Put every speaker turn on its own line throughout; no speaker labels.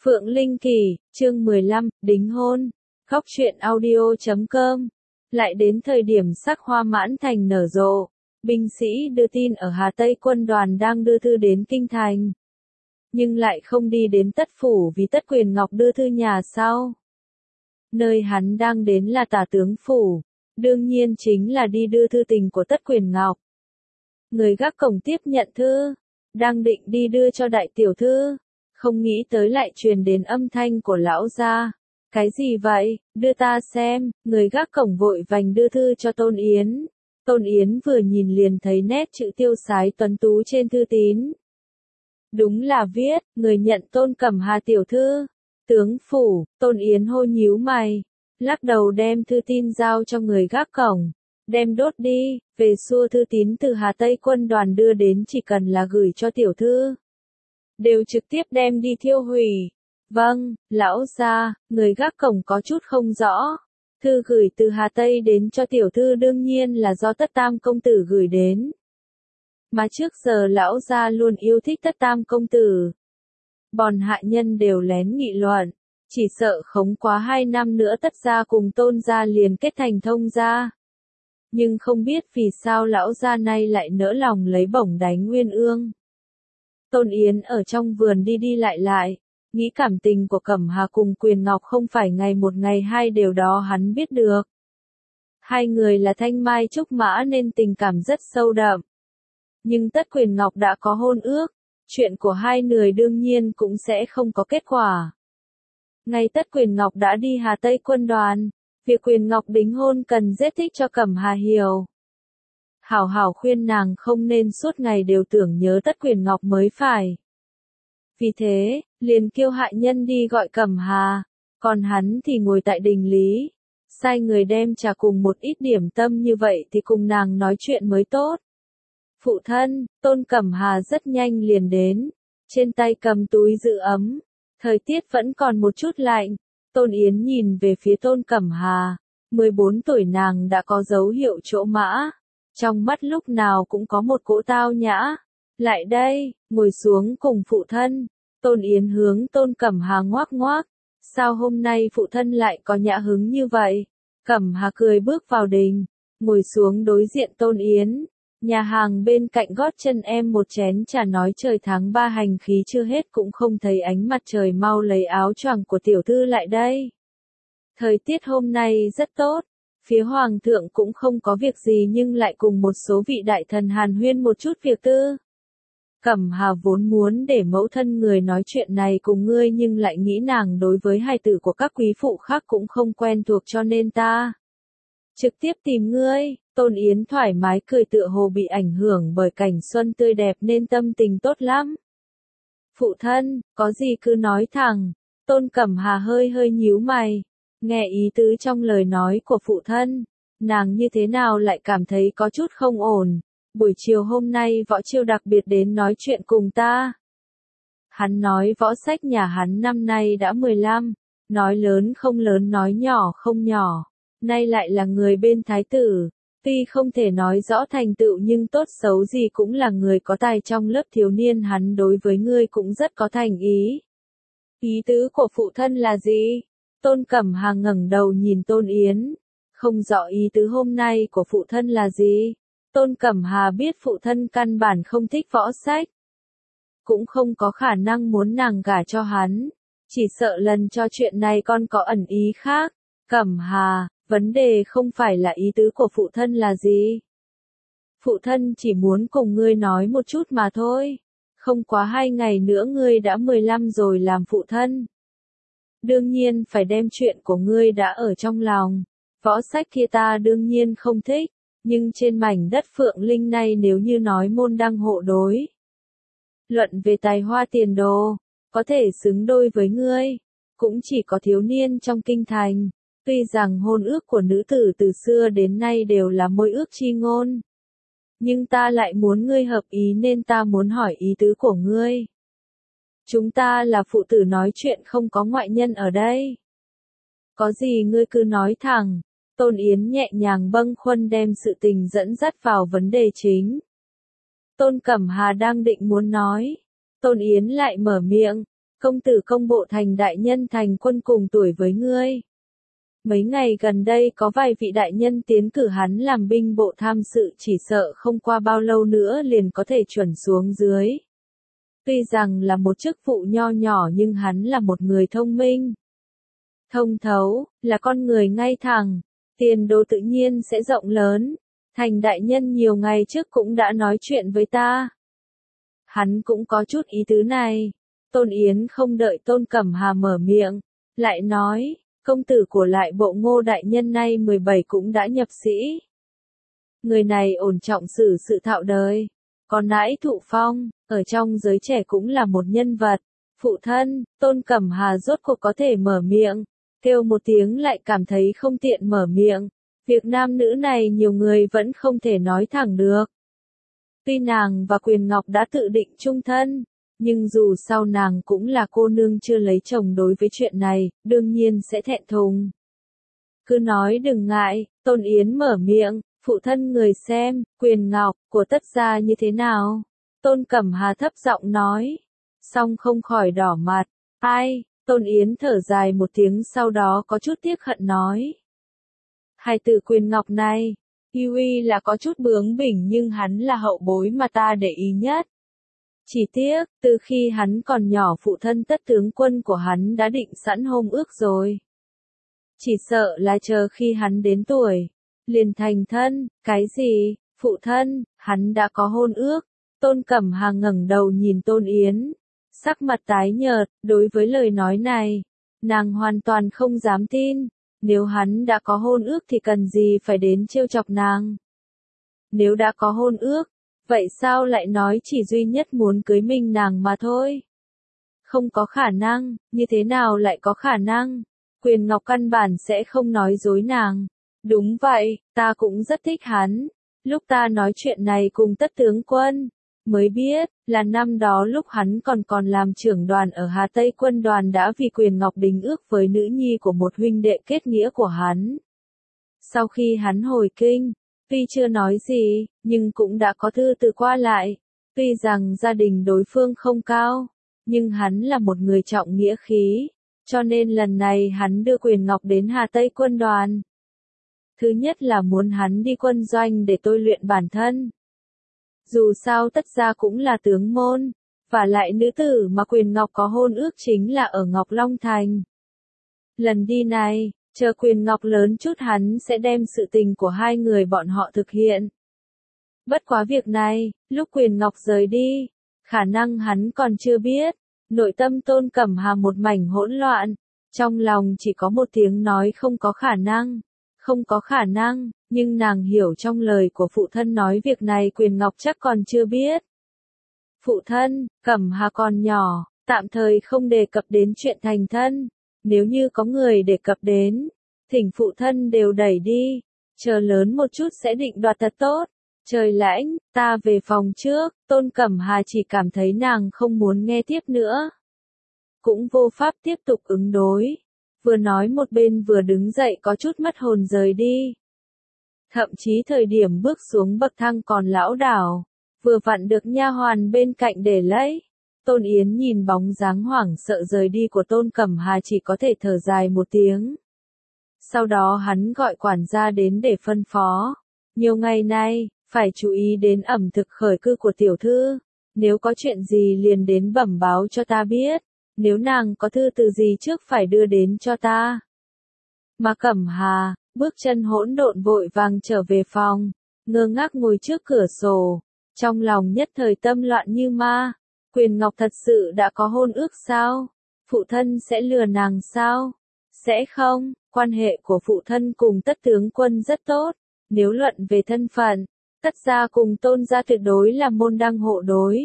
Phượng Linh Kỳ, chương 15, đính hôn. Góc truyện audio.com. Lại đến thời điểm sắc hoa mãn thành nở rộ, binh sĩ đưa tin ở Hà Tây quân đoàn đang đưa thư đến Kinh Thành. Nhưng lại không đi đến Tất Phủ vì Tất Quyền Ngọc đưa thư nhà sau. Nơi hắn đang đến là Tả Tướng Phủ, đương nhiên chính là đi đưa thư tình của Tất Quyền Ngọc. Người gác cổng tiếp nhận thư, đang định đi đưa cho đại tiểu thư, không nghĩ tới lại truyền đến âm thanh của lão gia. Cái gì vậy, đưa ta xem, người gác cổng vội vành đưa thư cho Tôn Yến. Tôn Yến vừa nhìn liền thấy nét chữ tiêu sái tuấn tú trên thư tín. Đúng là viết, người nhận Tôn Cẩm Hà tiểu thư. Tướng Phủ, Tôn Yến hô nhíu mày, lắc đầu đem thư tin giao cho người gác cổng. Đem đốt đi, về xua thư tín từ Hà Tây quân đoàn đưa đến chỉ cần là gửi cho tiểu thư. Đều trực tiếp đem đi thiêu hủy. Vâng, lão gia, người gác cổng có chút không rõ. Thư gửi từ Hà Tây đến cho tiểu thư đương nhiên là do Tất Tam công tử gửi đến. Mà trước giờ lão gia luôn yêu thích Tất Tam công tử. Bọn hạ nhân đều lén nghị luận, chỉ sợ không quá 2 năm nữa Tất gia cùng Tôn gia liền kết thành thông gia. Nhưng không biết vì sao lão gia này lại nỡ lòng lấy bổng đánh Nguyên Ương. Tôn Yến ở trong vườn đi đi lại, nghĩ cảm tình của Cẩm Hà cùng Quyền Ngọc không phải ngày một ngày hai điều đó hắn biết được. Hai người là thanh mai trúc mã nên tình cảm rất sâu đậm. Nhưng Tất Quyền Ngọc đã có hôn ước, chuyện của hai người đương nhiên cũng sẽ không có kết quả. Ngày Tất Quyền Ngọc đã đi Hà Tây quân đoàn, việc Quyền Ngọc đính hôn cần giải thích cho Cẩm Hà hiểu. Hảo hảo khuyên nàng không nên suốt ngày đều tưởng nhớ Tất Quyền Ngọc mới phải. Vì thế, liền kêu hạ nhân đi gọi Cẩm Hà, còn hắn thì ngồi tại đình lý, sai người đem trà cùng một ít điểm tâm như vậy thì cùng nàng nói chuyện mới tốt. Phụ thân, Tôn Cẩm Hà rất nhanh liền đến, trên tay cầm túi giữ ấm, thời tiết vẫn còn một chút lạnh. Tôn Yến nhìn về phía Tôn Cẩm Hà, 14 tuổi nàng đã có dấu hiệu trỗ mã. Trong mắt lúc nào cũng có một cỗ tao nhã. Lại đây, ngồi xuống cùng phụ thân. Tôn Yến hướng Tôn Cẩm Hà ngoác ngoác. Sao hôm nay phụ thân lại có nhã hứng như vậy? Cẩm Hà cười bước vào đình, ngồi xuống đối diện Tôn Yến. Nhà hàng bên cạnh gót chân em một chén trà nói trời tháng 3 hành khí chưa hết cũng không thấy ánh mặt trời, mau lấy áo choàng của tiểu thư lại đây. Thời tiết hôm nay rất tốt. Phía hoàng thượng cũng không có việc gì nhưng lại cùng một số vị đại thần hàn huyên một chút việc tư. Cẩm Hà vốn muốn để mẫu thân người nói chuyện này cùng ngươi nhưng lại nghĩ nàng đối với hài tử của các quý phụ khác cũng không quen thuộc cho nên ta trực tiếp tìm ngươi. Tôn Yến thoải mái cười tựa hồ bị ảnh hưởng bởi cảnh xuân tươi đẹp nên tâm tình tốt lắm. Phụ thân, có gì cứ nói thẳng. Tôn Cẩm Hà hơi nhíu mày. Nghe ý tứ trong lời nói của phụ thân, nàng như thế nào lại cảm thấy có chút không ổn. Buổi chiều hôm nay Võ Chiêu đặc biệt đến nói chuyện cùng ta. Hắn nói võ sách nhà hắn năm nay đã 15, nói lớn không lớn nói nhỏ không nhỏ, nay lại là người bên thái tử. Tuy không thể nói rõ thành tựu nhưng tốt xấu gì cũng là người có tài trong lớp thiếu niên, hắn đối với ngươi cũng rất có thành ý. Ý tứ của phụ thân là gì? Tôn Cẩm Hà ngẩng đầu nhìn Tôn Yến, không rõ ý tứ hôm nay của phụ thân là gì. Tôn Cẩm Hà biết phụ thân căn bản không thích võ sách, cũng không có khả năng muốn nàng gả cho hắn, chỉ sợ lần cho chuyện này con có ẩn ý khác. Cẩm Hà, vấn đề không phải là ý tứ của phụ thân là gì. Phụ thân chỉ muốn cùng ngươi nói một chút mà thôi. Không quá 2 ngày nữa ngươi đã 15 rồi làm phụ thân. Đương nhiên phải đem chuyện của ngươi đã ở trong lòng. Võ sách kia ta đương nhiên không thích, nhưng trên mảnh đất Phượng Linh này nếu như nói môn đăng hộ đối, luận về tài hoa tiền đồ, có thể xứng đôi với ngươi, cũng chỉ có thiếu niên trong kinh thành. Tuy rằng hôn ước của nữ tử từ xưa đến nay đều là môi ước chi ngôn, nhưng ta lại muốn ngươi hợp ý nên ta muốn hỏi ý tứ của ngươi. Chúng ta là phụ tử nói chuyện không có ngoại nhân ở đây. Có gì ngươi cứ nói thẳng. Tôn Yến nhẹ nhàng bâng khuâng đem sự tình dẫn dắt vào vấn đề chính. Tôn Cẩm Hà đang định muốn nói. Tôn Yến lại mở miệng. công tử công bộ thành đại nhân thành quân cùng tuổi với ngươi. Mấy ngày gần đây có vài vị đại nhân tiến cử hắn làm binh bộ tham sự, chỉ sợ không qua bao lâu nữa liền có thể chuẩn xuống dưới. Tuy rằng là một chức vụ nho nhỏ nhưng hắn là một người thông minh, thông thấu, là con người ngay thẳng, tiền đồ tự nhiên sẽ rộng lớn. Thành đại nhân nhiều ngày trước cũng đã nói chuyện với ta. Hắn cũng có chút ý tứ này. Tôn Yến không đợi Tôn Cẩm Hà mở miệng, lại nói, công tử của lại bộ Ngô đại nhân nay 17 cũng đã nhập sĩ. Người này ổn trọng xử sự thạo đời, còn nãi thụ phong, ở trong giới trẻ cũng là một nhân vật. Phụ thân, Tôn Cẩm Hà rốt cuộc có thể mở miệng, kêu một tiếng lại cảm thấy không tiện mở miệng. Việc nam nữ này nhiều người vẫn không thể nói thẳng được. Tuy nàng và Quyền Ngọc đã tự định chung thân, nhưng dù sao nàng cũng là cô nương chưa lấy chồng, đối với chuyện này, đương nhiên sẽ thẹn thùng. Cứ nói đừng ngại, Tôn Yến mở miệng, phụ thân người xem, Quyền Ngọc, của tất gia như thế nào? Tôn Cẩm Hà thấp giọng nói, xong không khỏi đỏ mặt, ai? Tôn Yến thở dài một tiếng sau đó có chút tiếc hận nói. Hài tử Quyền Ngọc này, Huey là có chút bướng bỉnh nhưng hắn là hậu bối mà ta để ý nhất. Chỉ tiếc, từ khi hắn còn nhỏ phụ thân tất tướng quân của hắn đã định sẵn hôn ước rồi. Chỉ sợ là chờ khi hắn đến tuổi, liền thành thân, cái gì, phụ thân, hắn đã có hôn ước. Tôn Cẩm Hà ngẩng đầu nhìn Tôn Yến, sắc mặt tái nhợt, đối với lời nói này, nàng hoàn toàn không dám tin. Nếu hắn đã có hôn ước thì cần gì phải đến trêu chọc nàng. Nếu đã có hôn ước, vậy sao lại nói chỉ duy nhất muốn cưới mình nàng mà thôi? Không có khả năng, như thế nào lại có khả năng? Quyền Ngọc căn bản sẽ không nói dối nàng. Đúng vậy, ta cũng rất thích hắn. Lúc ta nói chuyện này cùng tất tướng quân, mới biết, là năm đó lúc hắn còn làm trưởng đoàn ở Hà Tây quân đoàn đã vì Quyền Ngọc đính ước với nữ nhi của một huynh đệ kết nghĩa của hắn. Sau khi hắn hồi kinh, tuy chưa nói gì, nhưng cũng đã có thư từ qua lại. Tuy rằng gia đình đối phương không cao, nhưng hắn là một người trọng nghĩa khí, cho nên lần này hắn đưa Quyền Ngọc đến Hà Tây quân đoàn. Thứ nhất là muốn hắn đi quân doanh để tôi luyện bản thân. Dù sao tất gia cũng là tướng môn, và lại nữ tử mà Quyền Ngọc có hôn ước chính là ở Ngọc Long Thành. Lần đi này, chờ Quyền Ngọc lớn chút hắn sẽ đem sự tình của hai người bọn họ thực hiện. Bất quá việc này, lúc Quyền Ngọc rời đi, khả năng hắn còn chưa biết, nội tâm Tôn Cẩm Hà một mảnh hỗn loạn, trong lòng chỉ có một tiếng nói không có khả năng. Không có khả năng, nhưng nàng hiểu trong lời của phụ thân nói việc này Quyền Ngọc chắc còn chưa biết. Phụ thân, Cẩm Hà còn nhỏ, tạm thời không đề cập đến chuyện thành thân. Nếu như có người đề cập đến, thỉnh phụ thân đều đẩy đi. Chờ lớn một chút sẽ định đoạt thật tốt. Trời lãnh, ta về phòng trước. Tôn Cẩm Hà chỉ cảm thấy nàng không muốn nghe tiếp nữa. Cũng vô pháp tiếp tục ứng đối. Vừa nói một bên vừa đứng dậy có chút mất hồn rời đi. Thậm chí thời điểm bước xuống bậc thang còn lão đảo, vừa vặn được nha hoàn bên cạnh để lấy. Tôn Yến nhìn bóng dáng hoảng sợ rời đi của Tôn Cẩm Hà chỉ có thể thở dài một tiếng. Sau đó hắn gọi quản gia đến để phân phó. Nhiều ngày nay, phải chú ý đến ẩm thực khởi cư của tiểu thư. Nếu có chuyện gì liền đến bẩm báo cho ta biết. Nếu nàng có thư từ gì trước phải đưa đến cho ta. Mà Cẩm Hà, bước chân hỗn độn vội vàng trở về phòng, ngơ ngác ngồi trước cửa sổ, trong lòng nhất thời tâm loạn như ma. Quyền Ngọc thật sự đã có hôn ước sao? Phụ thân sẽ lừa nàng sao? Sẽ không, quan hệ của phụ thân cùng tất tướng quân rất tốt, nếu luận về thân phận, tất gia cùng Tôn gia tuyệt đối là môn đăng hộ đối.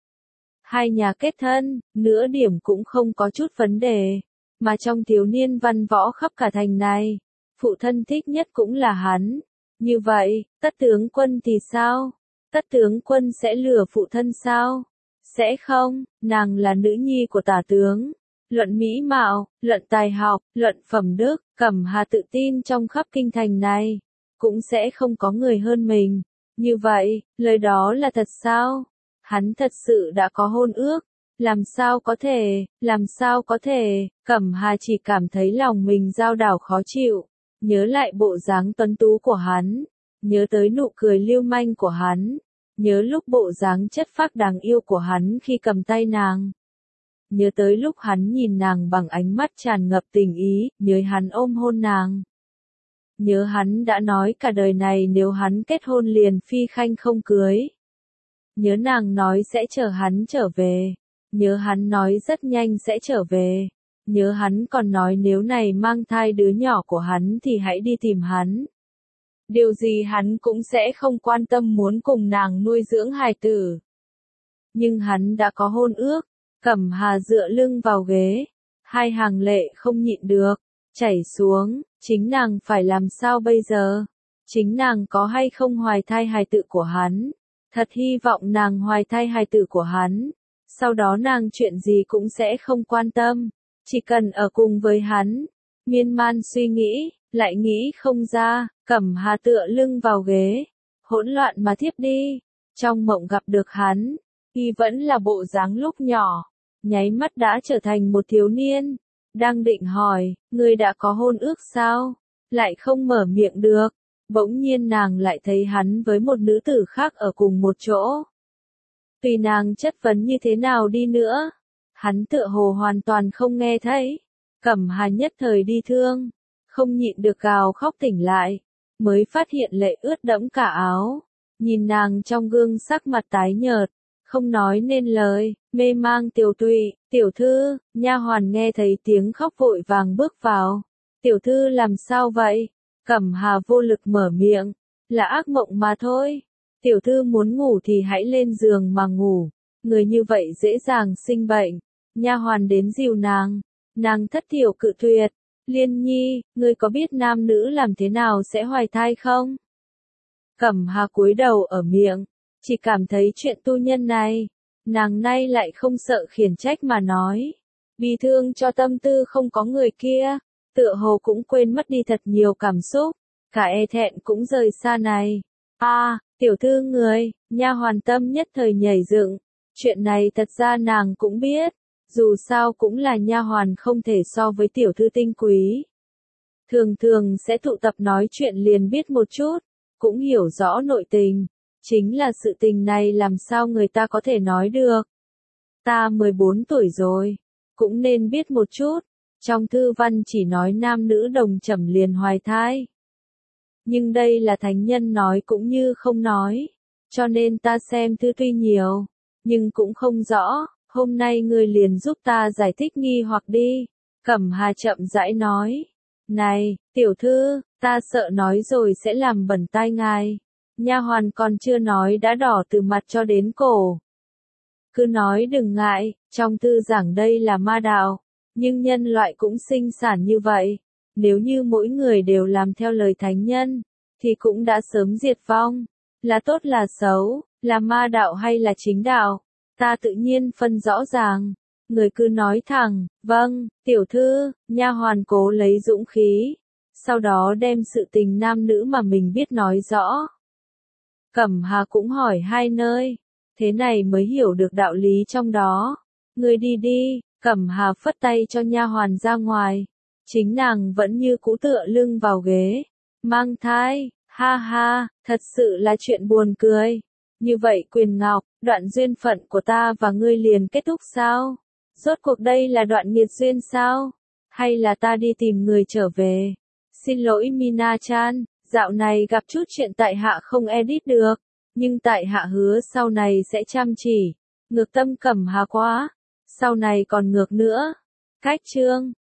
Hai nhà kết thân, nửa điểm cũng không có chút vấn đề, mà trong thiếu niên văn võ khắp cả thành này, phụ thân thích nhất cũng là hắn. Như vậy, tất tướng quân thì sao? Tất tướng quân sẽ lừa phụ thân sao? Sẽ không, nàng là nữ nhi của tả tướng. Luận mỹ mạo, luận tài học, luận phẩm đức, Cẩm Hà tự tin trong khắp kinh thành này, cũng sẽ không có người hơn mình. Như vậy, lời đó là thật sao? Hắn thật sự đã có hôn ước, làm sao có thể, Cẩm Hà chỉ cảm thấy lòng mình dao đảo khó chịu, nhớ lại bộ dáng tuấn tú của hắn, nhớ tới nụ cười lưu manh của hắn, nhớ lúc bộ dáng chất phác đáng yêu của hắn khi cầm tay nàng. Nhớ tới lúc hắn nhìn nàng bằng ánh mắt tràn ngập tình ý, nhớ hắn ôm hôn nàng. Nhớ hắn đã nói cả đời này nếu hắn kết hôn liền phi khanh không cưới. Nhớ nàng nói sẽ chờ hắn trở về. Nhớ hắn nói rất nhanh sẽ trở về. Nhớ hắn còn nói nếu này mang thai đứa nhỏ của hắn thì hãy đi tìm hắn. Điều gì hắn cũng sẽ không quan tâm muốn cùng nàng nuôi dưỡng hài tử. Nhưng hắn đã có hôn ước. Cẩm Hà dựa lưng vào ghế. Hai hàng lệ không nhịn được. Chảy xuống. Chính nàng phải làm sao bây giờ? Chính nàng có hay không hoài thai hài tử của hắn? Thật hy vọng nàng hoài thai hài tử của hắn. Sau đó nàng chuyện gì cũng sẽ không quan tâm. Chỉ cần ở cùng với hắn. Miên man suy nghĩ, lại nghĩ không ra. Cẩm Hà tựa lưng vào ghế. Hỗn loạn mà thiếp đi. Trong mộng gặp được hắn. Y vẫn là bộ dáng lúc nhỏ. Nháy mắt đã trở thành một thiếu niên. Đang định hỏi, ngươi đã có hôn ước sao? Lại không mở miệng được. Bỗng nhiên nàng lại thấy hắn với một nữ tử khác ở cùng một chỗ. Tùy nàng chất vấn như thế nào đi nữa. Hắn tựa hồ hoàn toàn không nghe thấy. Cẩm Hà nhất thời đi thương. Không nhịn được gào khóc tỉnh lại. Mới phát hiện lệ ướt đẫm cả áo. Nhìn nàng trong gương sắc mặt tái nhợt. Không nói nên lời, mê mang tiều tụy, tiểu thư, nha hoàn nghe thấy tiếng khóc vội vàng bước vào. Tiểu thư làm sao vậy? Cẩm Hà vô lực mở miệng, là ác mộng mà thôi. Tiểu thư muốn ngủ thì hãy lên giường mà ngủ, người như vậy dễ dàng sinh bệnh. Nha hoàn đến dìu nàng thất thiểu cự tuyệt. Liên Nhi, ngươi có biết nam nữ làm thế nào sẽ hoài thai không? Cẩm Hà cúi đầu ở miệng. Chỉ cảm thấy chuyện tu nhân này, nàng nay lại không sợ khiển trách mà nói. Bi thương cho tâm tư không có người kia, tựa hồ cũng quên mất đi thật nhiều cảm xúc, cả e thẹn cũng rời xa này. Tiểu thư người, nha hoàn tâm nhất thời nhảy dựng. Chuyện này thật ra nàng cũng biết, dù sao cũng là nha hoàn không thể so với tiểu thư tinh quý. Thường thường sẽ tụ tập nói chuyện liền biết một chút, cũng hiểu rõ nội tình. Chính là sự tình này làm sao người ta có thể nói được. Ta 14 tuổi rồi, cũng nên biết một chút. Trong thư văn chỉ nói nam nữ đồng chẩm liền hoài thai. Nhưng đây là thánh nhân nói cũng như không nói. Cho nên ta xem thư tuy nhiều, nhưng cũng không rõ. Hôm nay ngươi liền giúp ta giải thích nghi hoặc đi. Cẩm Hà chậm rãi nói. Này, tiểu thư, ta sợ nói rồi sẽ làm bẩn tai ngài. Nha hoàn còn chưa nói đã đỏ từ mặt cho đến cổ. Cứ nói đừng ngại, trong thư giảng đây là ma đạo, nhưng nhân loại cũng sinh sản như vậy. Nếu như mỗi người đều làm theo lời thánh nhân, thì cũng đã sớm diệt vong. Là tốt là xấu, là ma đạo hay là chính đạo, ta tự nhiên phân rõ ràng. Người cứ nói thẳng, vâng, tiểu thư, nha hoàn cố lấy dũng khí. Sau đó đem sự tình nam nữ mà mình biết nói rõ. Cẩm Hà cũng hỏi hai nơi, thế này mới hiểu được đạo lý trong đó. Ngươi đi đi, Cẩm Hà phất tay cho nha hoàn ra ngoài. Chính nàng vẫn như cũ tựa lưng vào ghế. Mang thai, ha ha, thật sự là chuyện buồn cười. Như vậy Quyền Ngọc, đoạn duyên phận của ta và ngươi liền kết thúc sao? Rốt cuộc đây là đoạn nghiệt duyên sao? Hay là ta đi tìm người trở về? Xin lỗi Mina-chan. Dạo này gặp chút chuyện tại hạ không edit được, nhưng tại hạ hứa sau này sẽ chăm chỉ. Ngược tâm Cẩm Hà quá, sau này còn ngược nữa. Cách chương